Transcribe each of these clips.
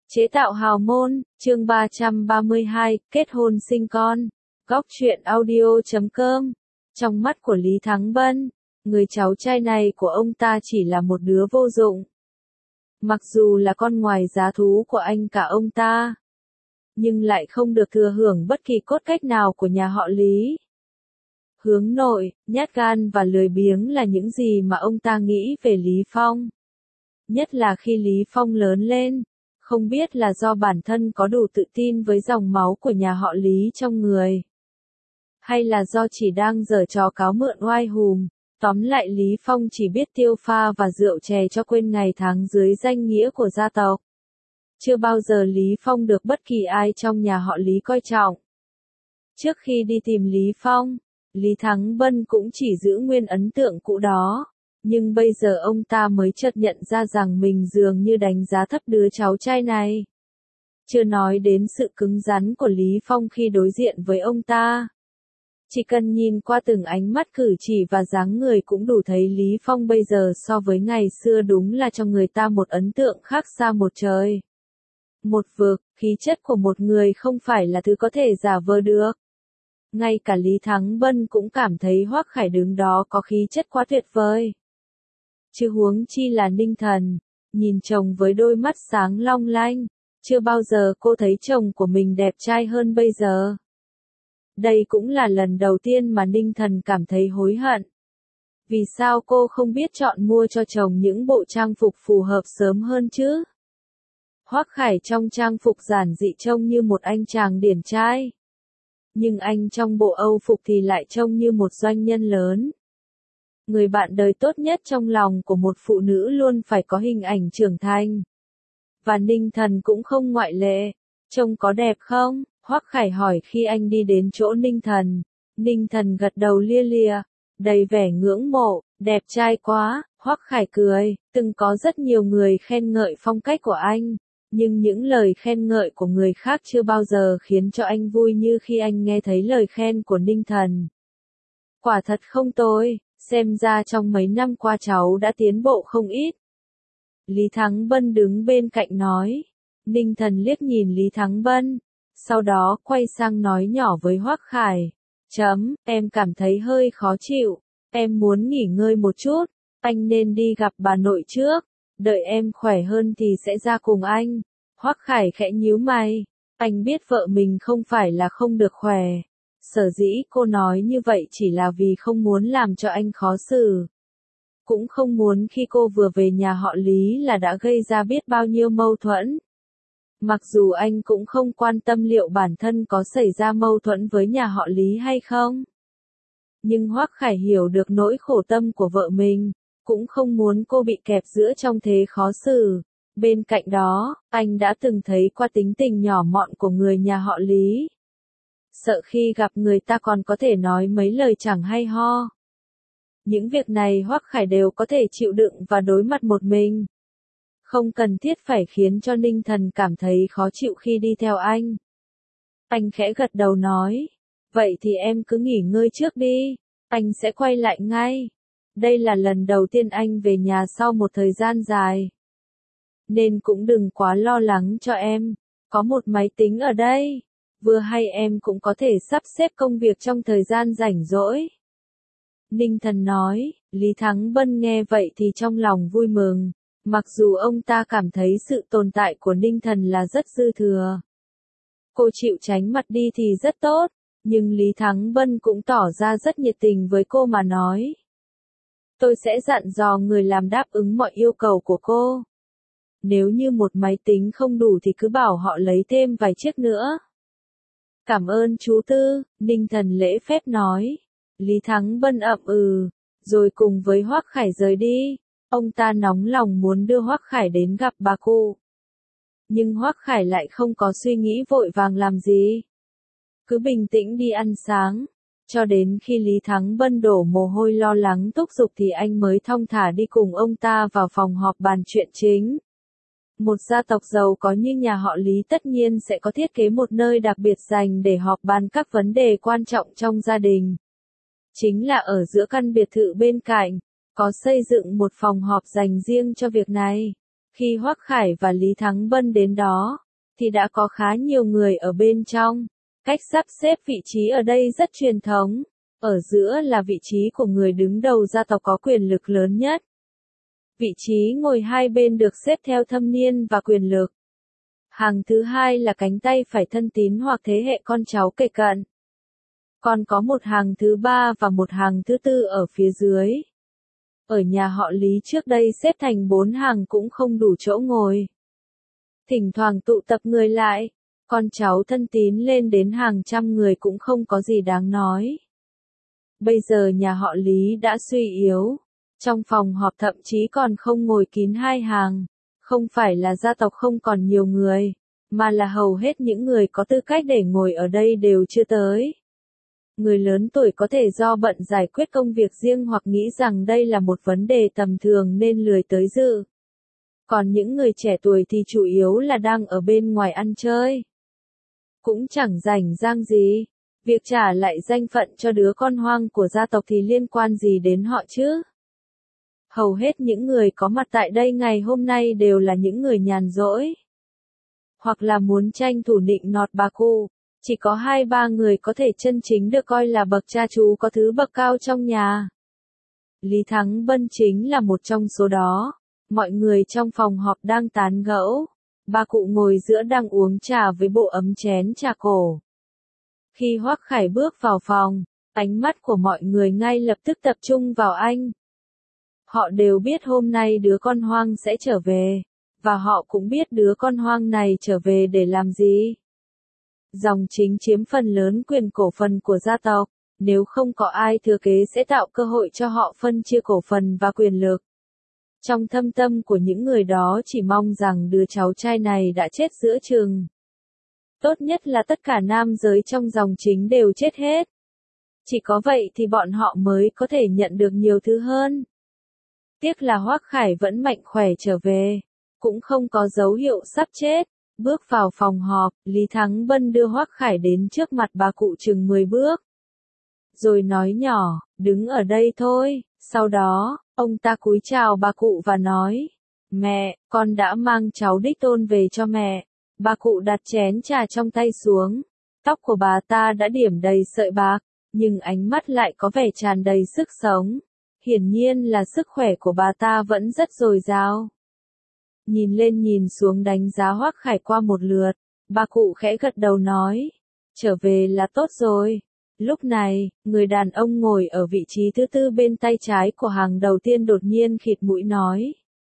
Chế tạo hào môn, chương 332, kết hôn sinh con. Góc truyện audio.com. Trong mắt của Lý Thắng Bân, người cháu trai này của ông ta chỉ là một đứa vô dụng. Mặc dù là con ngoài giá thú của anh cả ông ta, nhưng lại không được thừa hưởng bất kỳ cốt cách nào của nhà họ Lý. Hướng nội, nhát gan và lười biếng là những gì mà ông ta nghĩ về Lý Phong. Nhất là khi Lý Phong lớn lên, không biết là do bản thân có đủ tự tin với dòng máu của nhà họ Lý trong người, hay là do chỉ đang giở trò cáo mượn oai hùm. Tóm lại Lý Phong chỉ biết tiêu pha và rượu chè cho quên ngày tháng dưới danh nghĩa của gia tộc. Chưa bao giờ Lý Phong được bất kỳ ai trong nhà họ Lý coi trọng. Trước khi đi tìm Lý Phong, Lý Thắng Bân cũng chỉ giữ nguyên ấn tượng cũ đó. Nhưng bây giờ ông ta mới chợt nhận ra rằng mình dường như đánh giá thấp đứa cháu trai này. Chưa nói đến sự cứng rắn của Lý Phong khi đối diện với ông ta. Chỉ cần nhìn qua từng ánh mắt cử chỉ và dáng người cũng đủ thấy Lý Phong bây giờ so với ngày xưa đúng là cho người ta một ấn tượng khác xa một trời. Một vực, khí chất của một người không phải là thứ có thể giả vờ được. Ngay cả Lý Thắng Bân cũng cảm thấy Hoắc Khải đứng đó có khí chất quá tuyệt vời. Chứ huống chi là Ninh Thần, nhìn chồng với đôi mắt sáng long lanh, chưa bao giờ cô thấy chồng của mình đẹp trai hơn bây giờ. Đây cũng là lần đầu tiên mà Ninh Thần cảm thấy hối hận. Vì sao cô không biết chọn mua cho chồng những bộ trang phục phù hợp sớm hơn chứ? Hoắc Khải trong trang phục giản dị trông như một anh chàng điển trai. Nhưng anh trong bộ Âu phục thì lại trông như một doanh nhân lớn. Người bạn đời tốt nhất trong lòng của một phụ nữ luôn phải có hình ảnh trưởng thành. Và Ninh Thần cũng không ngoại lệ. Trông có đẹp không? Hoắc Khải hỏi khi anh đi đến chỗ Ninh Thần. Ninh Thần gật đầu lia lịa, đầy vẻ ngưỡng mộ, đẹp trai quá. Hoắc Khải cười, từng có rất nhiều người khen ngợi phong cách của anh. Nhưng những lời khen ngợi của người khác chưa bao giờ khiến cho anh vui như khi anh nghe thấy lời khen của Ninh Thần. Quả thật không tồi. Xem ra trong mấy năm qua cháu đã tiến bộ không ít. Lý Thắng Bân đứng bên cạnh nói. Ninh Thần liếc nhìn Lý Thắng Bân, sau đó quay sang nói nhỏ với Hoắc Khải. Em cảm thấy hơi khó chịu, em muốn nghỉ ngơi một chút, anh nên đi gặp bà nội trước, đợi em khỏe hơn thì sẽ ra cùng anh. Hoắc Khải khẽ nhíu mày, anh biết vợ mình không phải là không được khỏe. Sở dĩ cô nói như vậy chỉ là vì không muốn làm cho anh khó xử. Cũng không muốn khi cô vừa về nhà họ Lý là đã gây ra biết bao nhiêu mâu thuẫn. Mặc dù anh cũng không quan tâm liệu bản thân có xảy ra mâu thuẫn với nhà họ Lý hay không. Nhưng Hoắc Khải hiểu được nỗi khổ tâm của vợ mình, cũng không muốn cô bị kẹp giữa trong thế khó xử. Bên cạnh đó, anh đã từng thấy qua tính tình nhỏ mọn của người nhà họ Lý. Sợ khi gặp người ta còn có thể nói mấy lời chẳng hay ho. Những việc này Hoắc Khải đều có thể chịu đựng và đối mặt một mình. Không cần thiết phải khiến cho Ninh Thần cảm thấy khó chịu khi đi theo anh. Anh khẽ gật đầu nói, vậy thì em cứ nghỉ ngơi trước đi, anh sẽ quay lại ngay. Đây là lần đầu tiên anh về nhà sau một thời gian dài. Nên cũng đừng quá lo lắng cho em, có một máy tính ở đây. Vừa hay em cũng có thể sắp xếp công việc trong thời gian rảnh rỗi. Ninh Thần nói, Lý Thắng Bân nghe vậy thì trong lòng vui mừng, mặc dù ông ta cảm thấy sự tồn tại của Ninh Thần là rất dư thừa. Cô chịu tránh mặt đi thì rất tốt, nhưng Lý Thắng Bân cũng tỏ ra rất nhiệt tình với cô mà nói. Tôi sẽ dặn dò người làm đáp ứng mọi yêu cầu của cô. Nếu như một máy tính không đủ thì cứ bảo họ lấy thêm vài chiếc nữa. Cảm ơn chú Tư, Ninh Thần lễ phép nói. Lý Thắng Bân ậm rồi cùng với Hoắc Khải rời đi. Ông ta nóng lòng muốn đưa Hoắc Khải đến gặp bà cụ. Nhưng Hoắc Khải lại không có suy nghĩ vội vàng làm gì. Cứ bình tĩnh đi ăn sáng. Cho đến khi Lý Thắng Bân đổ mồ hôi lo lắng thúc giục thì anh mới thong thả đi cùng ông ta vào phòng họp bàn chuyện chính. Một gia tộc giàu có như nhà họ Lý tất nhiên sẽ có thiết kế một nơi đặc biệt dành để họp bàn các vấn đề quan trọng trong gia đình. Chính là ở giữa căn biệt thự bên cạnh, có xây dựng một phòng họp dành riêng cho việc này. Khi Hoắc Khải và Lý Thắng Bân đến đó, thì đã có khá nhiều người ở bên trong. Cách sắp xếp vị trí ở đây rất truyền thống. Ở giữa là vị trí của người đứng đầu gia tộc có quyền lực lớn nhất. Vị trí ngồi hai bên được xếp theo thâm niên và quyền lực. Hàng thứ hai là cánh tay phải thân tín hoặc thế hệ con cháu kề cận. Còn có một hàng thứ ba và một hàng thứ tư ở phía dưới. Ở nhà họ Lý trước đây xếp thành 4 hàng cũng không đủ chỗ ngồi. Thỉnh thoảng tụ tập người lại, con cháu thân tín lên đến hàng trăm người cũng không có gì đáng nói. Bây giờ nhà họ Lý đã suy yếu, trong phòng họp thậm chí còn không ngồi kín hai hàng, không phải là gia tộc không còn nhiều người, mà là hầu hết những người có tư cách để ngồi ở đây đều chưa tới. Người lớn tuổi có thể do bận giải quyết công việc riêng hoặc nghĩ rằng đây là một vấn đề tầm thường nên lười tới dự. Còn những người trẻ tuổi thì chủ yếu là đang ở bên ngoài ăn chơi. Cũng chẳng rảnh rang gì. Việc trả lại danh phận cho đứa con hoang của gia tộc thì liên quan gì đến họ chứ? Hầu hết những người có mặt tại đây ngày hôm nay đều là những người nhàn rỗi. Hoặc là muốn tranh thủ nịnh nọt bà cụ. Chỉ có 2-3 người có thể chân chính được coi là bậc cha chú có thứ bậc cao trong nhà. Lý Thắng Bân chính là một trong số đó. Mọi người trong phòng họp đang tán gẫu. Bà cụ ngồi giữa đang uống trà với bộ ấm chén trà cổ. Khi Hoắc Khải bước vào phòng, ánh mắt của mọi người ngay lập tức tập trung vào anh. Họ đều biết hôm nay đứa con hoang sẽ trở về, và họ cũng biết đứa con hoang này trở về để làm gì. Dòng chính chiếm phần lớn quyền cổ phần của gia tộc, nếu không có ai thừa kế sẽ tạo cơ hội cho họ phân chia cổ phần và quyền lực. Trong thâm tâm của những người đó chỉ mong rằng đứa cháu trai này đã chết giữa chừng. Tốt nhất là tất cả nam giới trong dòng chính đều chết hết. Chỉ có vậy thì bọn họ mới có thể nhận được nhiều thứ hơn. Tiếc là Hoắc Khải vẫn mạnh khỏe trở về, cũng không có dấu hiệu sắp chết. Bước vào phòng họp, Lý Thắng Bân đưa Hoắc Khải đến trước mặt bà cụ chừng 10 bước. Rồi nói nhỏ, đứng ở đây thôi. Sau đó, ông ta cúi chào bà cụ và nói, mẹ, con đã mang cháu đích tôn về cho mẹ. Bà cụ đặt chén trà trong tay xuống. Tóc của bà ta đã điểm đầy sợi bạc, nhưng ánh mắt lại có vẻ tràn đầy sức sống. Hiển nhiên là sức khỏe của bà ta vẫn rất dồi dào. Nhìn lên nhìn xuống đánh giá Hoắc Khải qua một lượt, bà cụ khẽ gật đầu nói, trở về là tốt rồi. Lúc này, người đàn ông ngồi ở vị trí thứ tư bên tay trái của hàng đầu tiên đột nhiên khịt mũi nói.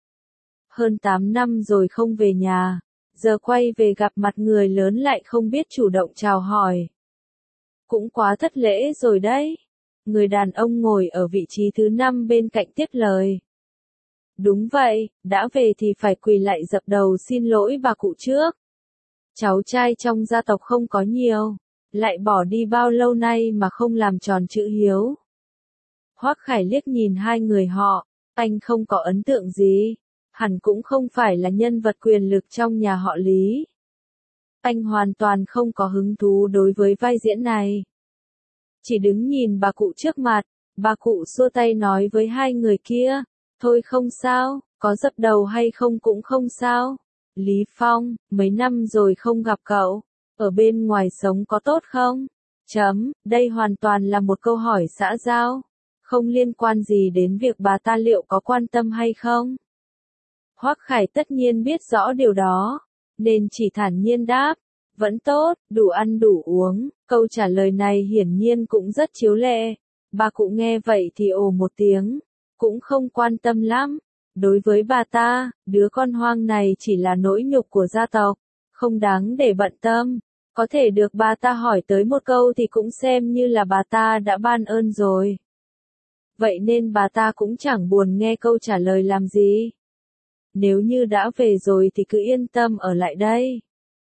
Hơn 8 năm rồi không về nhà, giờ quay về gặp mặt người lớn lại không biết chủ động chào hỏi. Cũng quá thất lễ rồi đấy. Người đàn ông ngồi ở vị trí thứ 5 bên cạnh tiếp lời. Đúng vậy, đã về thì phải quỳ lại dập đầu xin lỗi bà cụ trước. Cháu trai trong gia tộc không có nhiều, lại bỏ đi bao lâu nay mà không làm tròn chữ hiếu. Hoắc Khải liếc nhìn hai người họ, anh không có ấn tượng gì, hẳn cũng không phải là nhân vật quyền lực trong nhà họ Lý. Anh hoàn toàn không có hứng thú đối với vai diễn này. Chỉ đứng nhìn bà cụ trước mặt, bà cụ xua tay nói với hai người kia, thôi không sao, có dập đầu hay không cũng không sao. Lý Phong, mấy năm rồi không gặp cậu, ở bên ngoài sống có tốt không? Đây hoàn toàn là một câu hỏi xã giao, không liên quan gì đến việc bà ta liệu có quan tâm hay không. Hoắc Khải tất nhiên biết rõ điều đó, nên chỉ thản nhiên đáp, vẫn tốt, đủ ăn đủ uống. Câu trả lời này hiển nhiên cũng rất chiếu lệ. Bà cụ nghe vậy thì ồ một tiếng, cũng không quan tâm lắm. Đối với bà ta, đứa con hoang này chỉ là nỗi nhục của gia tộc, không đáng để bận tâm. Có thể được bà ta hỏi tới một câu thì cũng xem như là bà ta đã ban ơn rồi. Vậy nên bà ta cũng chẳng buồn nghe câu trả lời làm gì. Nếu như đã về rồi thì cứ yên tâm ở lại đây.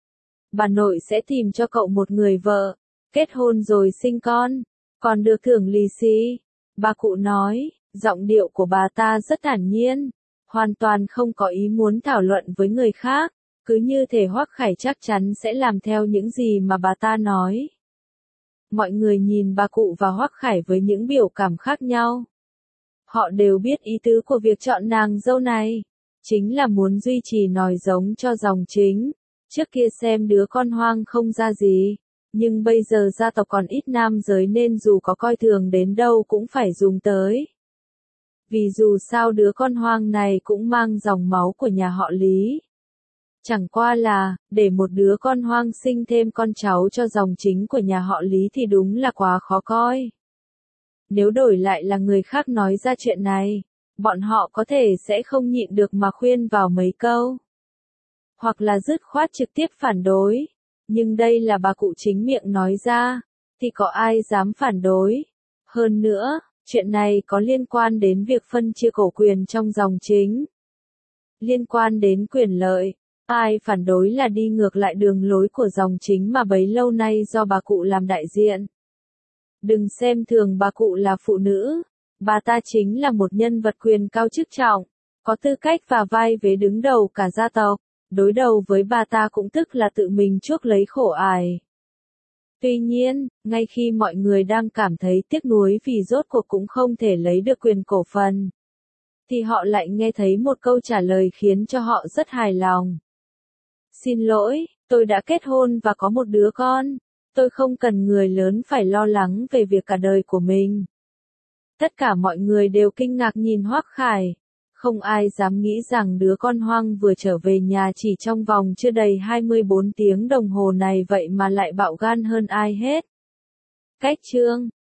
Bà nội sẽ tìm cho cậu một người vợ, kết hôn rồi sinh con, còn được thưởng lì xì. Bà cụ nói, giọng điệu của bà ta rất thản nhiên, hoàn toàn không có ý muốn thảo luận với người khác, cứ như thể Hoắc Khải chắc chắn sẽ làm theo những gì mà bà ta nói. Mọi người nhìn bà cụ và Hoắc Khải với những biểu cảm khác nhau. Họ đều biết ý tứ của việc chọn nàng dâu này. chính là muốn duy trì nòi giống cho dòng chính. Trước kia xem đứa con hoang không ra gì, nhưng bây giờ gia tộc còn ít nam giới nên dù có coi thường đến đâu cũng phải dùng tới. Vì dù sao đứa con hoang này cũng mang dòng máu của nhà họ Lý. Chẳng qua là, để một đứa con hoang sinh thêm con cháu cho dòng chính của nhà họ Lý thì đúng là quá khó coi. Nếu đổi lại là người khác nói ra chuyện này, bọn họ có thể sẽ không nhịn được mà khuyên vào mấy câu. Hoặc là dứt khoát trực tiếp phản đối. Nhưng đây là bà cụ chính miệng nói ra, thì có ai dám phản đối. Hơn nữa, chuyện này có liên quan đến việc phân chia cổ quyền trong dòng chính. Liên quan đến quyền lợi, ai phản đối là đi ngược lại đường lối của dòng chính mà bấy lâu nay do bà cụ làm đại diện. Đừng xem thường bà cụ là phụ nữ, bà ta chính là một nhân vật quyền cao chức trọng, có tư cách và vai vế đứng đầu cả gia tộc, đối đầu với bà ta cũng tức là tự mình chuốc lấy khổ ải. Tuy nhiên, ngay khi mọi người đang cảm thấy tiếc nuối vì rốt cuộc cũng không thể lấy được quyền cổ phần, thì họ lại nghe thấy một câu trả lời khiến cho họ rất hài lòng. Xin lỗi, tôi đã kết hôn và có một đứa con. Tôi không cần người lớn phải lo lắng về việc cả đời của mình. Tất cả mọi người đều kinh ngạc nhìn Hoắc Khải. Không ai dám nghĩ rằng đứa con hoang vừa trở về nhà chỉ trong vòng chưa đầy 24 tiếng đồng hồ này vậy mà lại bạo gan hơn ai hết. Cách chương